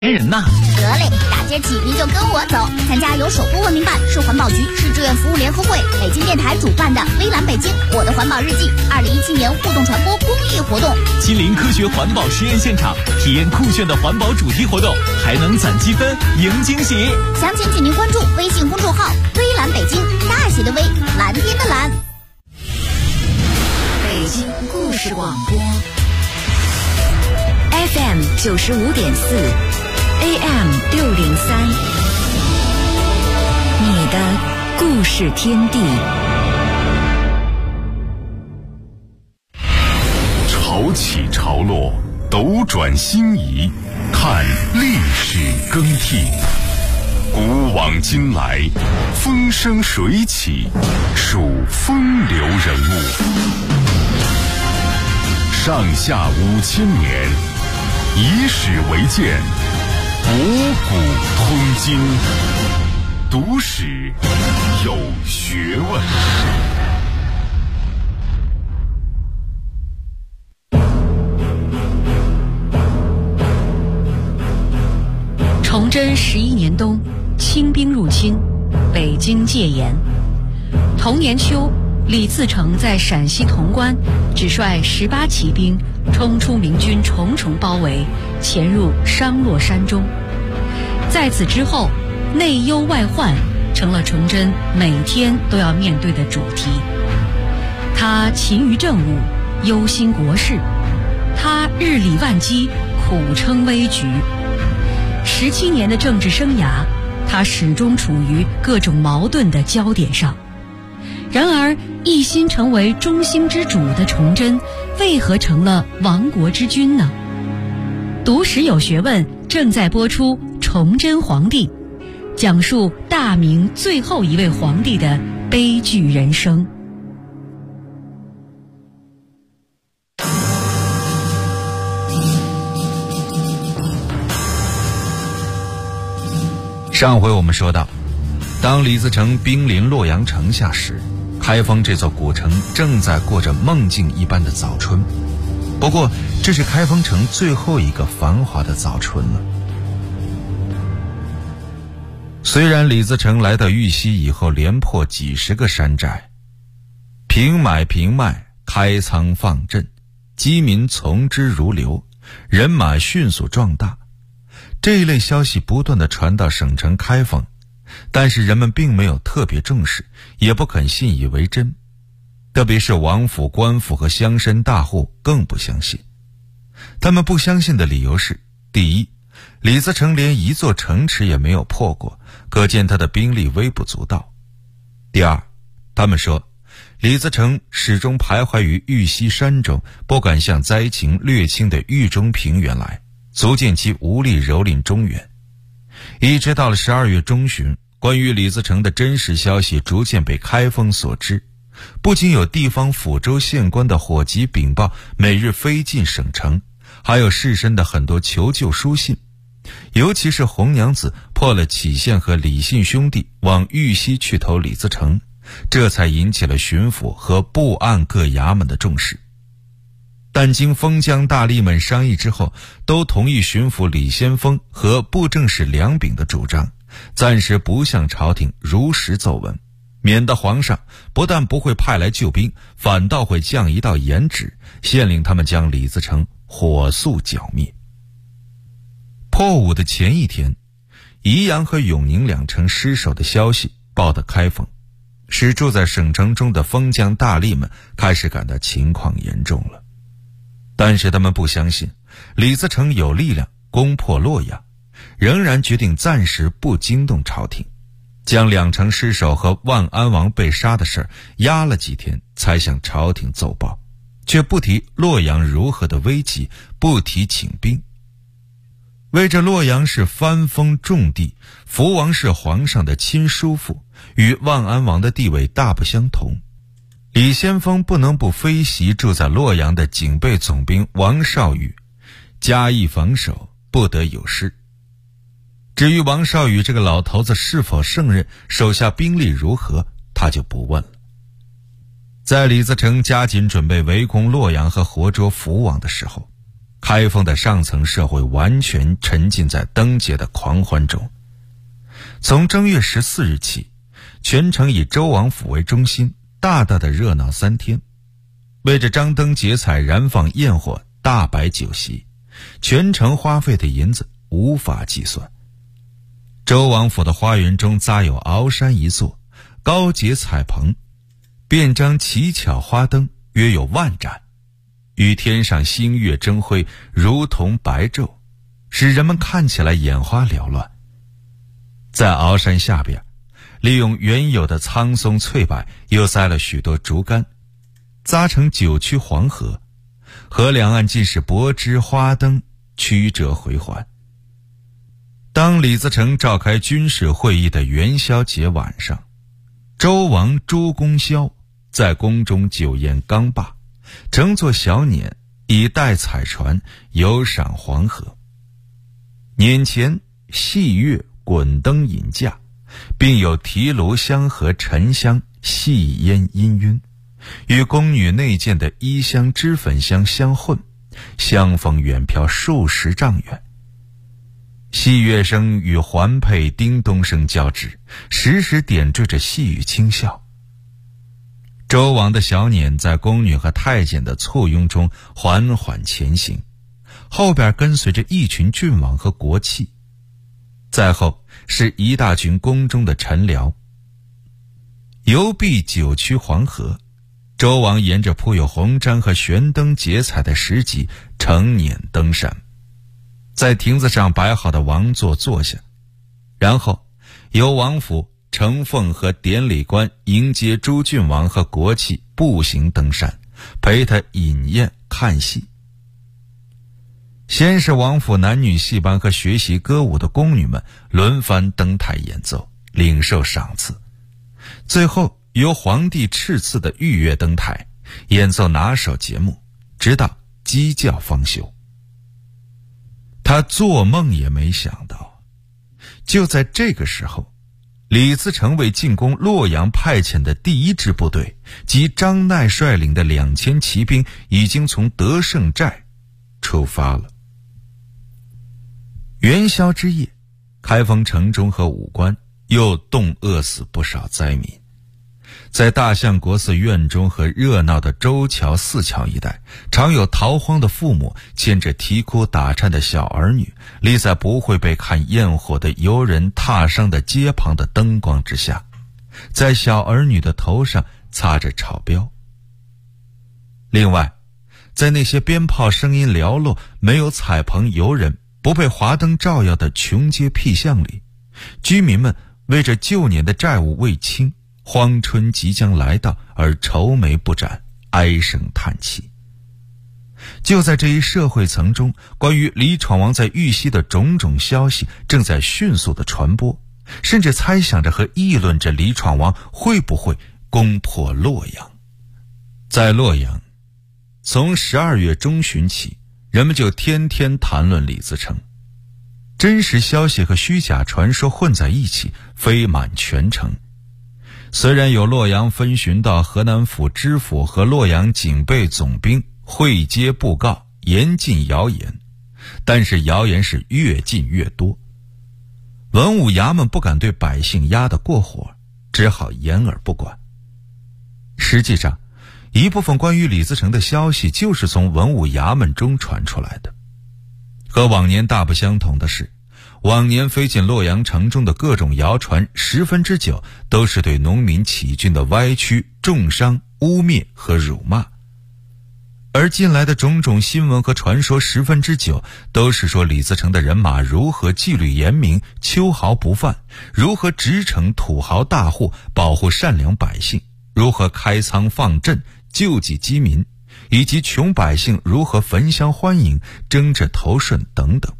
人呐。 得嘞，大街起您就跟我走，参加由守护文明办、市环保局、市志愿服务联合会、北京电台主办的微蓝北京我的环保日记2017年互动传播公益活动， 亲临科学环保实验现场，体验酷炫的环保主题活动，还能攒积分赢惊喜。 详情请您关注微信公众号微蓝北京，大写的微，蓝天的蓝。 北京故事广播 FM 95.4 AM 603，你的故事天地。 潮起潮落，斗转星移，看历史更替。古往今来，风生水起，数风流人物。上下5000年，以史为鉴，博古通今，读史有学问。 崇祯11年冬，清兵入侵，北京戒严。同年秋，李自成在陕西潼关只率18骑兵冲出明军重重包围，潜入商洛山中。在此之后，内忧外患成了崇祯每天都要面对的主题。他勤于政务，忧心国事；他日理万机，苦撑危局。17年的政治生涯，他始终处于各种矛盾的焦点上。然而，一心成为中兴之主的崇祯，为何成了亡国之君呢？读史有学问正在播出《崇祯皇帝》，讲述大明最后一位皇帝的悲剧人生。 上回我们说到，当李自成兵临洛阳城下时，开封这座古城正在过着梦境一般的早春。不过这是开封城最后一个繁华的早春了。虽然李自成来到玉溪以后连破几十个山寨，平买平卖，开仓放赈，饥民从之如流，人马迅速壮大，这一类消息不断地传到省城开封，但是人们并没有特别重视，也不肯信以为真，特别是王府、官府和乡绅大户更不相信。他们不相信的理由是：第一，李自成连一座城池也没有破过，可见他的兵力微不足道；第二，他们说李自成始终徘徊于玉溪山中，不敢向灾情略轻的豫中平原来，足见其无力蹂躏中原。一直到了12月中旬，关于李自成的真实消息逐渐被开封所知，不仅有地方府州县官的火急禀报每日飞进省城，还有士绅的很多求救书信。尤其是红娘子破了杞县和李信兄弟往玉溪去投李自成，这才引起了巡抚和布案各衙门的重视。但经封疆大吏们商议之后，都同意巡抚李先锋和布政使梁秉的主张，暂时不向朝廷如实奏闻，免得皇上不但不会派来救兵，反倒会降一道严旨，限令他们将李自成火速剿灭。破五的前一天，宜阳和永宁两城失守的消息报得开封，使住在省城中的封疆大吏们开始感到情况严重了。但是他们不相信李自成有力量攻破洛阳，仍然决定暂时不惊动朝廷，将两城失守和万安王被杀的事压了几天，才向朝廷奏报，却不提洛阳如何的危急，不提请兵。为这洛阳是藩封重地，福王是皇上的亲叔父，与万安王的地位大不相同，李先锋不能不飞袭住在洛阳的警备总兵王绍宇，加以防守，不得有失。至于王绍宇这个老头子是否胜任，手下兵力如何，他就不问了。在李自成加紧准备围攻洛阳和活捉福王的时候， 开封的上层社会完全沉浸在灯节的狂欢中。从正月14日起，全城以周王府为中心，大大的热闹3天。为着张灯结彩、燃放焰火、大摆酒席，全城花费的银子无法计算。周王府的花园中扎有鳌山一座，高结彩棚，遍张奇巧花灯约有10000盏，与天上星月争辉，如同白昼，使人们看起来眼花缭乱。在鳌山下边，利用原有的苍松翠柏，又栽了许多竹竿，扎成9曲黄河，河两岸尽是柏枝花灯，曲折回环。当李自成召开军事会议的元宵节晚上，周王朱公萧在宫中酒宴刚罢，乘坐小辇以带彩船游赏黄河。辇前细月滚灯引驾，并有提炉香和沉香细烟氤氲，与宫女内件的衣香脂粉香相混，香风远飘数十丈远。细乐声与环佩叮咚声交织，时时点缀着细语轻笑。周王的小辇在宫女和太监的簇拥中缓缓前行，后边跟随着一群郡王和国戚，再后是一大群宫中的臣僚。游毕9曲黄河，周王沿着铺有红毡和悬灯结彩的石级乘辇登山，在亭子上摆好的王座坐下，然后由王府、承奉和典礼官迎接诸郡王和国戚步行登山，陪他饮宴看戏。先是王府男女戏班和学习歌舞的宫女们轮番登台演奏，领受赏赐，最后由皇帝敕赐的御乐登台演奏拿手节目，直到鸡叫方休。他做梦也没想到，就在这个时候，李自成为进攻洛阳派遣的第1支部队及张鼐率领的2000骑兵已经从德胜寨出发了。元宵之夜，开封城中和武关又冻饿死不少灾民。在大相国寺院中和热闹的周桥、四桥一带，常有逃荒的父母牵着啼哭打颤的小儿女，立在不会被看焰火的游人踏伤的街旁的灯光之下，在小儿女的头上擦着草标。另外，在那些鞭炮声音寥落、没有彩棚游人、不被华灯照耀的穷街僻巷里，居民们为着旧年的债务未清，荒春即将来到而愁眉不展，唉声叹气。就在这一社会层中，关于李闯王在玉溪的种种消息正在迅速的传播，甚至猜想着和议论着李闯王会不会攻破洛阳。在洛阳，从12月中旬起，人们就天天谈论李自成，真实消息和虚假传说混在一起，飞满全城。虽然有洛阳分巡到河南府知府和洛阳警备总兵会接布告，严禁谣言，但是谣言是越禁越多。文武衙门不敢对百姓压得过火，只好掩耳不管。实际上，一部分关于李自成的消息就是从文武衙门中传出来的。和往年大不相同的是，往年飞进洛阳城中的各种谣传9%都是对农民起军的歪曲、重伤、污蔑和辱骂，而近来的种种新闻和传说9%都是说李自成的人马如何纪律严明、秋毫不犯，如何直惩土豪大户、保护善良百姓，如何开仓放赈、救济饥民，以及穷百姓如何焚香欢迎、争着头顺等等。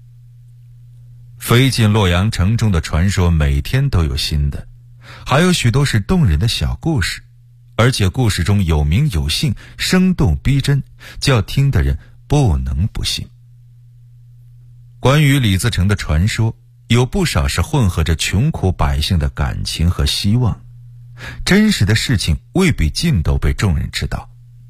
飞进洛阳城中的传说每天都有新的，还有许多是动人的小故事，而且故事中有名有姓，生动逼真，叫听的人不能不信。关于李自成的传说，有不少是混合着穷苦百姓的感情和希望，真实的事情未必尽都被众人知道。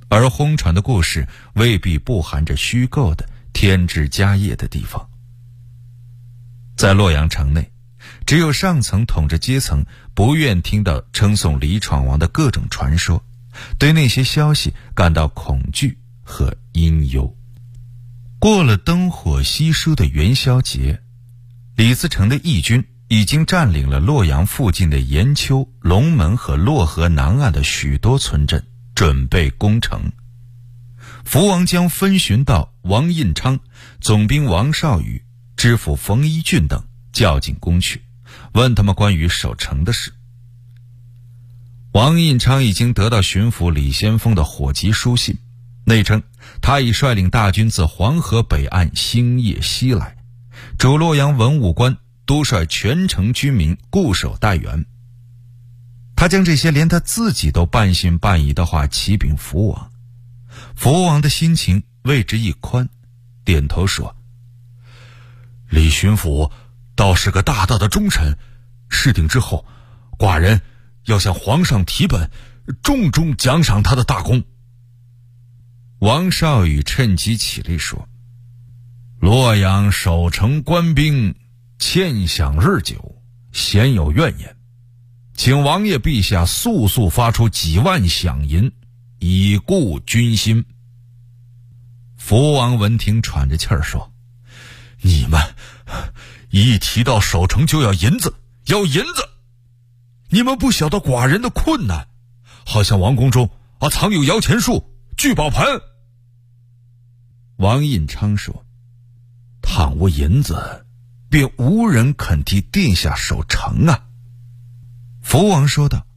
而轰传的故事未必不含着虚构的添枝加叶的地方。在洛阳城内，只有上层统治阶层不愿听到称颂李闯王的各种传说，对那些消息感到恐惧和阴忧。过了灯火稀疏的元宵节，李自成的义军已经占领了洛阳附近的延丘、龙门和洛河南岸的许多村镇，准备攻城。福王将分巡到王印昌、总兵王绍宇、知府冯一俊等叫进宫去，问他们关于守城的事。王印昌已经得到巡抚李先锋的火急书信，内称他已率领大军自黄河北岸星夜西来，主洛阳文武官都率全城军民固守待援。他将这些连他自己都半信半疑的话启禀福王，福王的心情为之一宽，点头说：李巡抚倒是个大大的忠臣，事定之后，寡人要向皇上提本，重重奖赏他的大功。王绍宇趁机起立说：洛阳守城官兵欠饷日久，鲜有怨言，请王爷陛下速速发出几万饷银，以固军心。福王闻听喘着气儿说：你们一提到守城就要银子，要银子，你们不晓得寡人的困难，好像王宫中藏有摇钱树、聚宝盆。王印昌说：倘无银子，便无人肯替殿下守城啊。福王说道：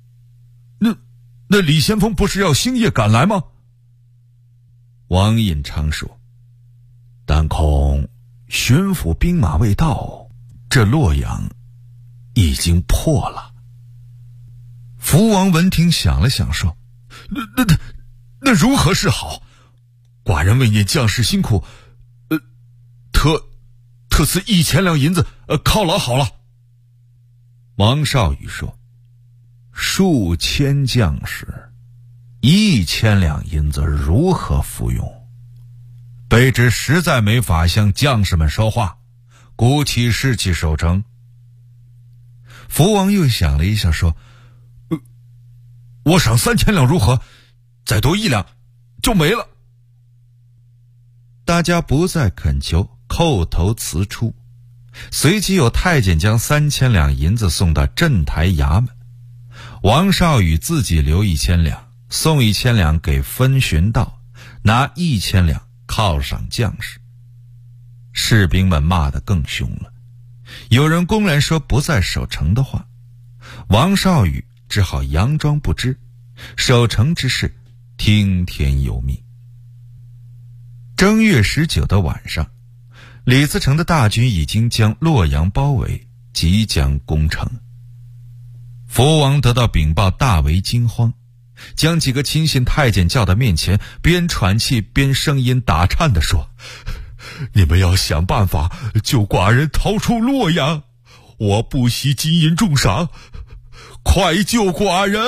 那李先锋不是要星夜赶来吗？王印昌说：但恐巡抚兵马未到，这洛阳已经破了。福王闻听想了想说：那如何是好？寡人为念将士辛苦，特赐1000两银子，犒劳好了。王绍宇说：数千将士，1000两银子如何服用？卑职实在没法向将士们说话，鼓起士气守城。福王又想了一下说：我赏3000两如何？再多1两就没了。大家不再恳求，叩头辞出。随即有太监将3000两银子送到镇台衙门，王绍宇自己留1000两，送1000两给分巡道，拿1000两犒赏将士。士兵们骂得更凶了，有人公然说不再守城的话，王绍宇只好佯装不知，守城之事听天由命。正月19的晚上，李自成的大军已经将洛阳包围，即将攻城。福王得到禀报，大为惊慌，将几个亲信太监叫到面前，边喘气边声音打颤地说：你们要想办法救寡人逃出洛阳，我不惜金银重赏，快救寡人。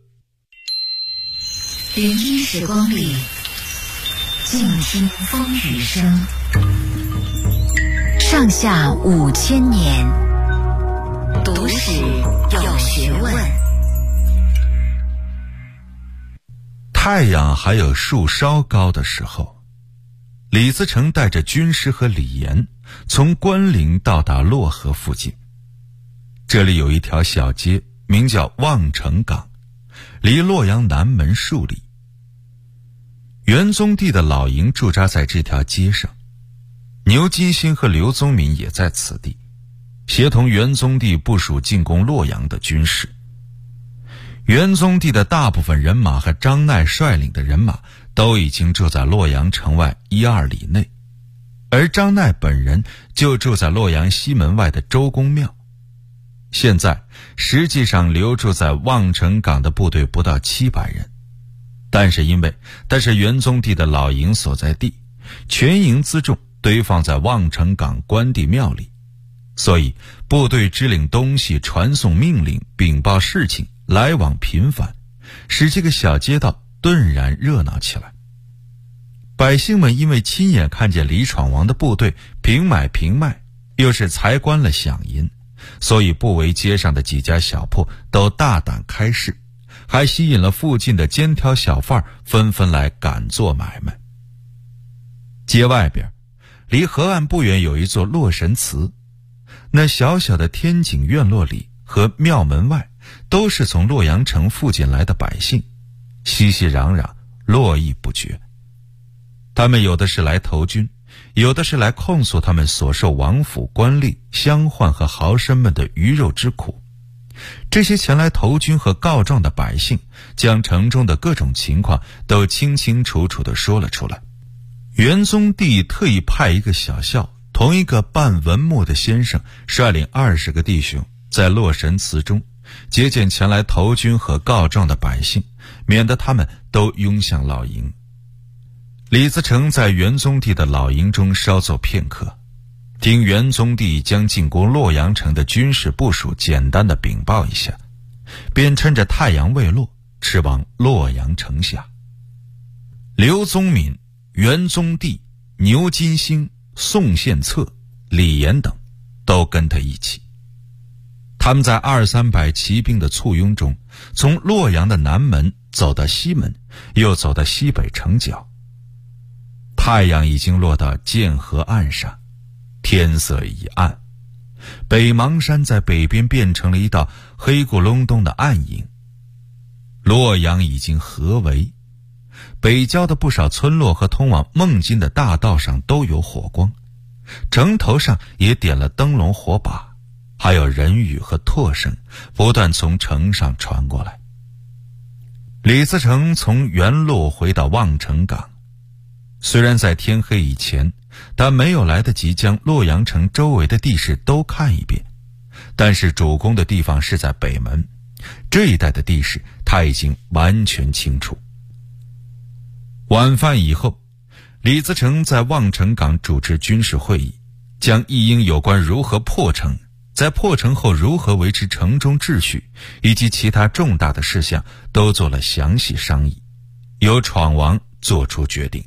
聆听时光里，静听风雨声。上下5000年，读史有学问。 太阳还有树稍高的时候，李自成带着军师和李严从关陵到达洛河附近。这里有一条小街，名叫望城岗，离洛阳南门数里。元宗帝的老营驻扎在这条街上，牛金星和刘宗敏也在此地，协同元宗帝部署进攻洛阳的军事。元宗帝的大部分人马和张鼐率领的人马都已经住在洛阳城外1-2里内，而张鼐本人就住在洛阳西门外的周公庙。现在实际上留驻在望城岗的部队不到700人，但是因为是元宗帝的老营所在地，全营辎重堆放在望城岗关帝庙里，所以部队支领东西，传送命令，禀报事情，来往频繁，使这个小街道顿然热闹起来。百姓们因为亲眼看见李闯王的部队平买平卖，又是才关了饷银，所以不围街上的几家小铺都大胆开市，还吸引了附近的肩挑小贩纷纷来赶做买卖。街外边离河岸不远有一座洛神祠，那小小的天井院落里和庙门外都是从洛阳城附近来的百姓，熙熙攘攘，络绎不绝。他们有的是来投军，有的是来控诉他们所受王府官吏、乡宦和豪绅们的鱼肉之苦。这些前来投军和告状的百姓将城中的各种情况都清清楚楚地说了出来。元宗帝特意派一个小校，同一个扮文木的先生，率领20个弟兄在洛神祠中接见前来投军和告状的百姓，免得他们都拥向老营。李自成在元宗帝的老营中稍坐片刻，听元宗帝将进攻洛阳城的军事部署简单的禀报一下，便趁着太阳未落，驰往洛阳城下。刘宗敏、元宗帝、牛金星、宋献策、李严等都跟他一起。他们在200-300骑兵的簇拥中，从洛阳的南门走到西门，又走到西北城角。太阳已经落到涧河岸上，天色已暗，北邙山在北边变成了一道黑咕隆咚的暗影。洛阳已经合围，北郊的不少村落和通往孟津的大道上都有火光，城头上也点了灯笼火把，还有人语和唾声不断从城上传过来。李自成从原路回到望城港，虽然在天黑以前他没有来得及将洛阳城周围的地势都看一遍，但是主攻的地方是在北门，这一带的地势他已经完全清楚。晚饭以后，李自成在望城港主持军事会议，将一应有关如何破城，在破城后如何维持城中秩序以及其他重大的事项都做了详细商议，由闯王做出决定。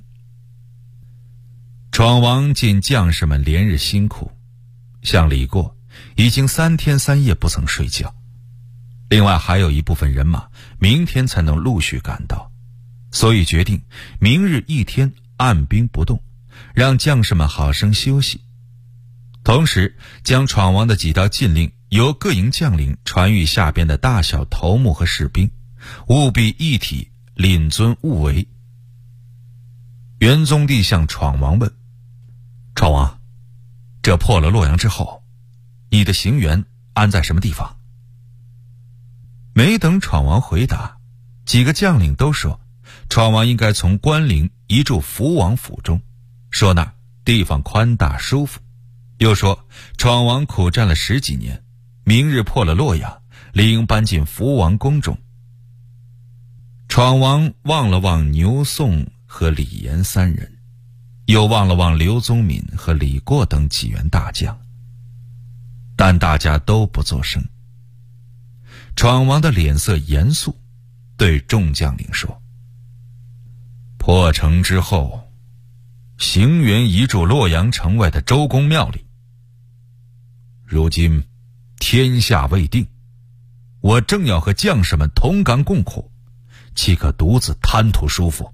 闯王见将士们连日辛苦，像李过已经3天3夜不曾睡觉，另外还有一部分人马明天才能陆续赶到，所以决定明日一天按兵不动，让将士们好生休息。同时将闯王的几道禁令由各营将领传谕下边的大小头目和士兵，务必一体领遵务为。元宗帝向闯王问：闯王，这破了洛阳之后，你的行辕安在什么地方？没等闯王回答，几个将领都说闯王应该从关陵移驻福王府中，说那儿地方宽大舒服，又说闯王苦战了10几年，明日破了洛阳，理应搬进福王宫中。闯王望了望牛宋和李严3人，又望了望刘宗敏和李过等几员大将，但大家都不作声。闯王的脸色严肃，对众将领说：破城之后，行辕移驻洛阳城外的周公庙里。如今天下未定，我正要和将士们同甘共苦，岂可独自贪图舒服？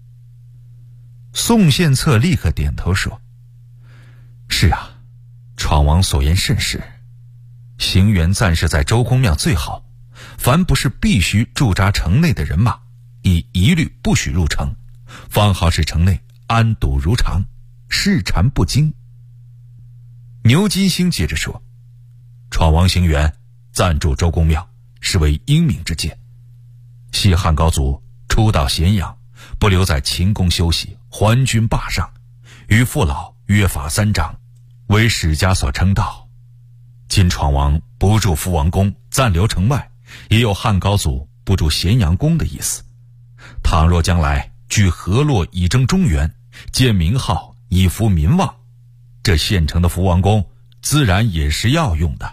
宋献策立刻点头说：是啊，闯王所言甚是，行辕暂时在周公庙最好，凡不是必须驻扎城内的人马，亦一律不许入城，方好使城内安堵如常，事缠不惊。牛金星接着说：闯王行辕暂驻周公庙，是为英明之见。西汉高祖初到咸阳，不留在秦宫休息，还军霸上，与父老约法3章，为史家所称道。今闯王不驻福王宫，暂留城外，也有汉高祖不驻咸阳宫的意思。倘若将来据河洛以征中原，建名号以服民望，这现成的福王宫自然也是要用的。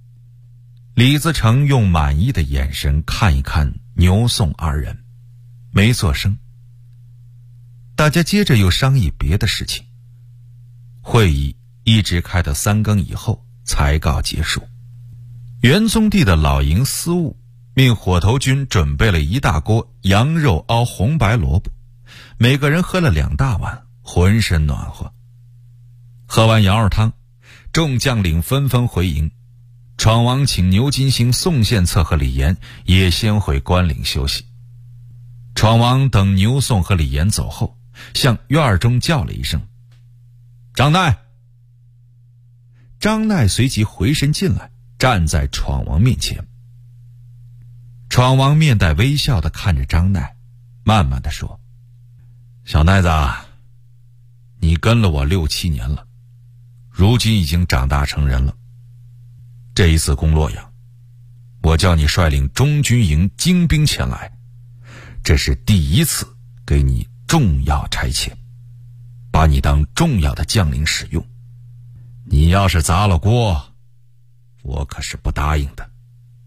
李自成用满意的眼神看一看牛宋2人， 没做声。大家接着又商议别的事情，会议一直开到3更以后才告结束。元宗帝的老营司务命火头军准备了一大锅羊肉熬红白萝卜，每个人喝了2大碗，浑身暖和。喝完羊肉汤，众将领纷纷回营。闯王请牛金星、宋献策和李严也先回关岭休息。闯王等牛宋和李严走后，向院中叫了一声：“张岱！”张岱随即回身进来，站在闯王面前。闯王面带微笑地看着张岱，慢慢地说：“小岱子，你跟了我6、7年了，如今已经长大成人了。这一次攻洛阳，我叫你率领中军营精兵前来，这是第一次给你重要差遣，把你当重要的将领使用。你要是砸了锅，我可是不答应的。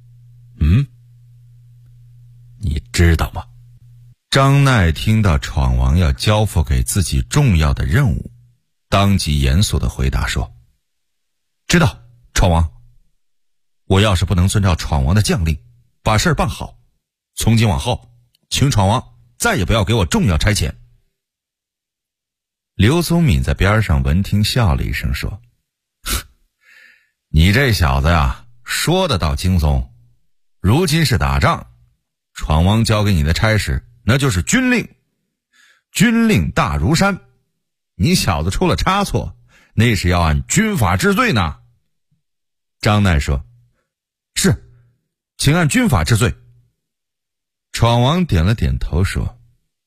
你知道吗？”张岱听到闯王要交付给自己重要的任务，当即严肃地回答说：“知道，闯王。我要是不能遵照闯王的将令，把事儿办好，从今往后，请闯王再也不要给我重要差遣。”刘宗敏在边上闻听笑了一声说：“你这小子呀，说的倒轻松。如今是打仗，闯王交给你的差事那就是军令，军令大如山，你小子出了差错，那是要按军法治罪呢。”张岱说：“是，请按军法治罪。”闯王点了点头说：“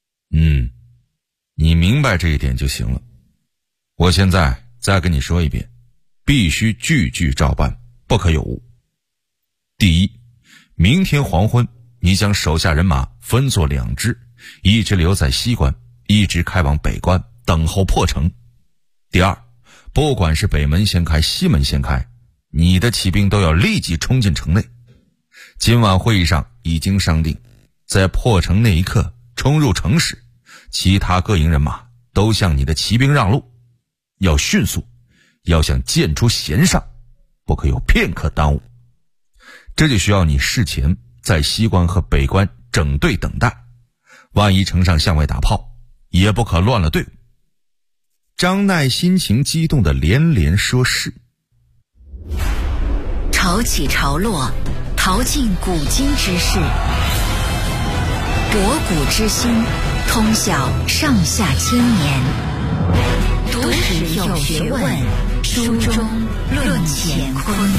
你明白这一点就行了。我现在再跟你说一遍，必须句句照办，不可有误。第一，明天黄昏，你将手下人马分作2支，一支留在西关，一支开往北关，等候破城。第二，不管是北门先开，西门先开，你的骑兵都要立即冲进城内。今晚会议上已经商定，在破城那一刻冲入城时，其他各营人马都向你的骑兵让路，要迅速，要像箭出弦上，不可有片刻耽误。这就需要你事前在西关和北关整队等待，万一城上向外打炮，也不可乱了队伍。”张岱心情激动地连连说是。 潮起潮落，淘尽古今之事，博古之心，通晓上下千年。读史有学问，书中论乾坤。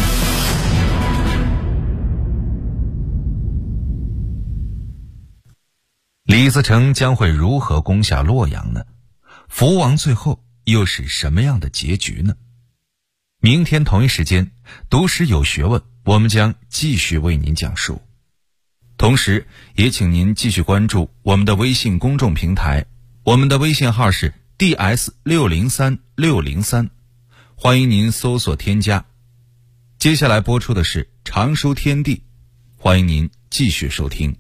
李自成将会如何攻下洛阳呢？福王最后又是什么样的结局呢？明天同一时间，读史有学问，我们将继续为您讲述。同时也请您继续关注我们的微信公众平台，我们的微信号是 DS603603，欢迎您搜索添加。接下来播出的是常书天地，欢迎您继续收听。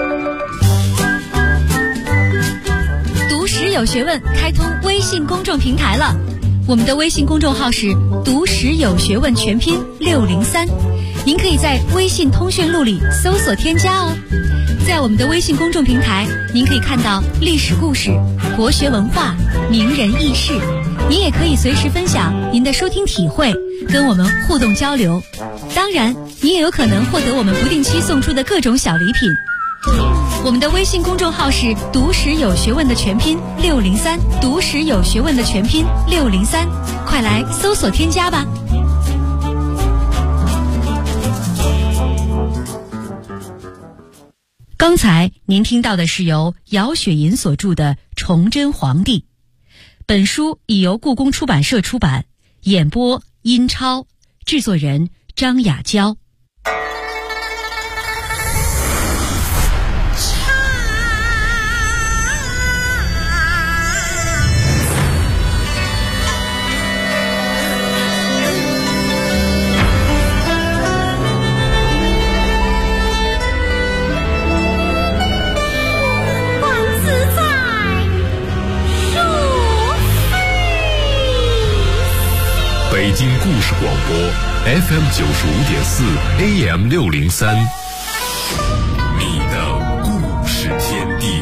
读史有学问开通微信公众平台了，我们的微信公众号是读史有学问全拼603，您可以在微信通讯录里搜索添加哦。在我们的微信公众平台，您可以看到历史故事、国学文化、名人轶事，您也可以随时分享您的收听体会，跟我们互动交流。当然，您也有可能获得我们不定期送出的各种小礼品。我们的微信公众号是读史有学问的全拼603，读史有学问的全拼603，快来搜索添加吧。刚才您听到的是由姚雪银所著的《崇祯皇帝》，本书已由故宫出版社出版，演播殷超，制作人张雅娇。 万事广播 FM 95.4 AM 603，你的故事天地。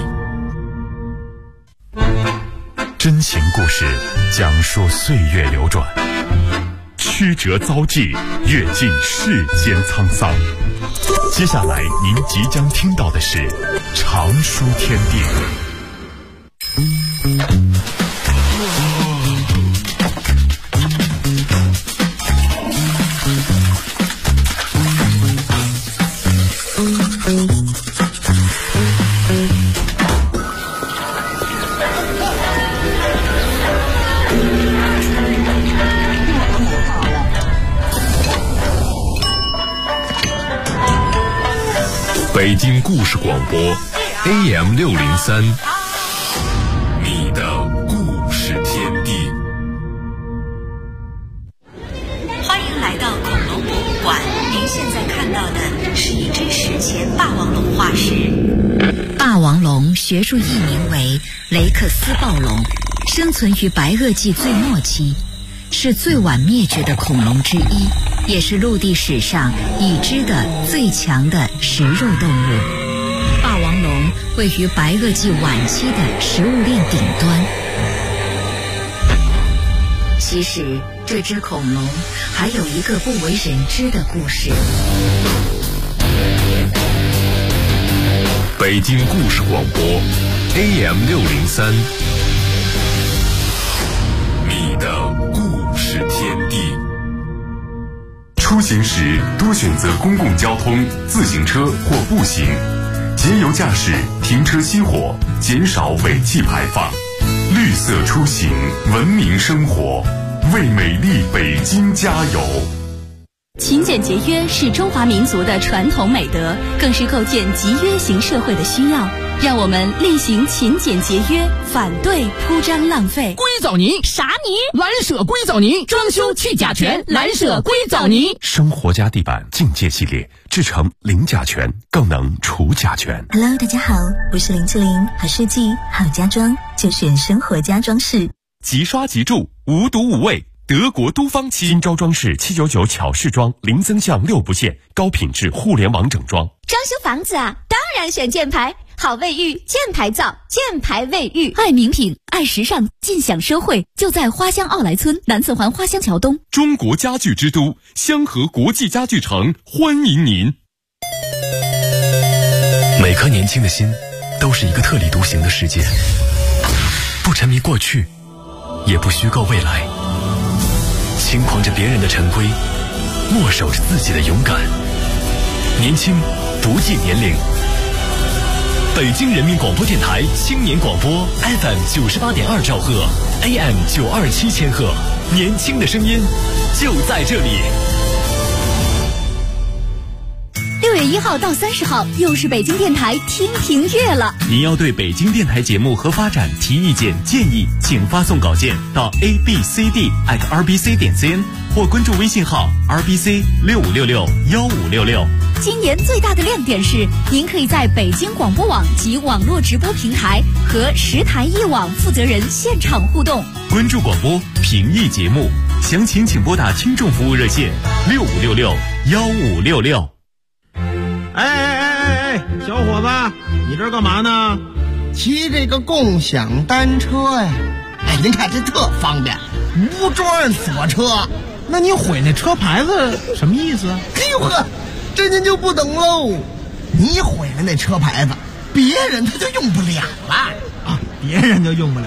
真情故事讲述岁月流转，曲折遭际，阅尽世间沧桑。接下来您即将听到的是常书天地。 北京故事广播 AM 603，你的故事天地。 欢迎来到恐龙博物馆，您现在看到的是一只史前霸王龙化石。霸王龙学术译名为雷克斯暴龙，生存于白垩纪最末期，是最晚灭绝的恐龙之一，也是陆地史上已知的最强的食肉动物。霸王龙位于白垩纪晚期的食物链顶端。其实这只恐龙还有一个不为人知的故事。 北京故事广播 AM 603，你的故事天地。 出行时多选择公共交通、自行车或步行，节油驾驶，停车熄火，减少尾气排放。绿色出行，文明生活，为美丽北京加油。 勤俭节约是中华民族的传统美德，更是构建集约型社会的需要。让我们厉行勤俭节约，反对铺张浪费。 硅藻泥啥泥？ 蓝舍硅藻泥，装修去甲醛，蓝舍硅藻泥。 生活家地板境界系列，制成零甲醛，更能除甲醛。 Hello， 大家好，我是林志玲，好设计好家装就选生活家装饰。 即刷即住，无毒无味，德国都方漆。金招装饰799巧饰装，零增项6不限，高品质互联网整装。 装修房子啊，当然选箭牌。好卫浴，箭牌造，箭牌卫浴。爱名品，爱时尚，尽享奢惠，就在花乡奥莱村南四环花乡桥东。 中国家具之都，香河国际家具城欢迎您。 每颗年轻的心都是一个特立独行的世界，不沉迷过去，也不虚构未来，轻狂着别人的陈规，默守着自己的勇敢。年轻不计年龄。北京人民广播电台青年广播 FM 98.2兆赫 AM 927千赫，年轻的声音就在这里。 6月1号到30号，又是北京电台听评月了。 您要对北京电台节目和发展提意见建议，请发送稿件到 abcd@rbc.cn 或关注微信号 rbc65661566。 今年最大的亮点是，您可以在北京广播网及网络直播平台和10台1网负责人现场互动。 关注广播，评议节目，详情请拨打听众服务热线65661566。 哎，小伙子，你这干嘛呢？ 骑这个共享单车呀。哎，您看这特方便，无桩锁车。 那你毁那车牌子什么意思啊？ 哎呦呵，这您就不懂喽。你毁了那车牌子，别人他就用不了了啊，别人就用不了。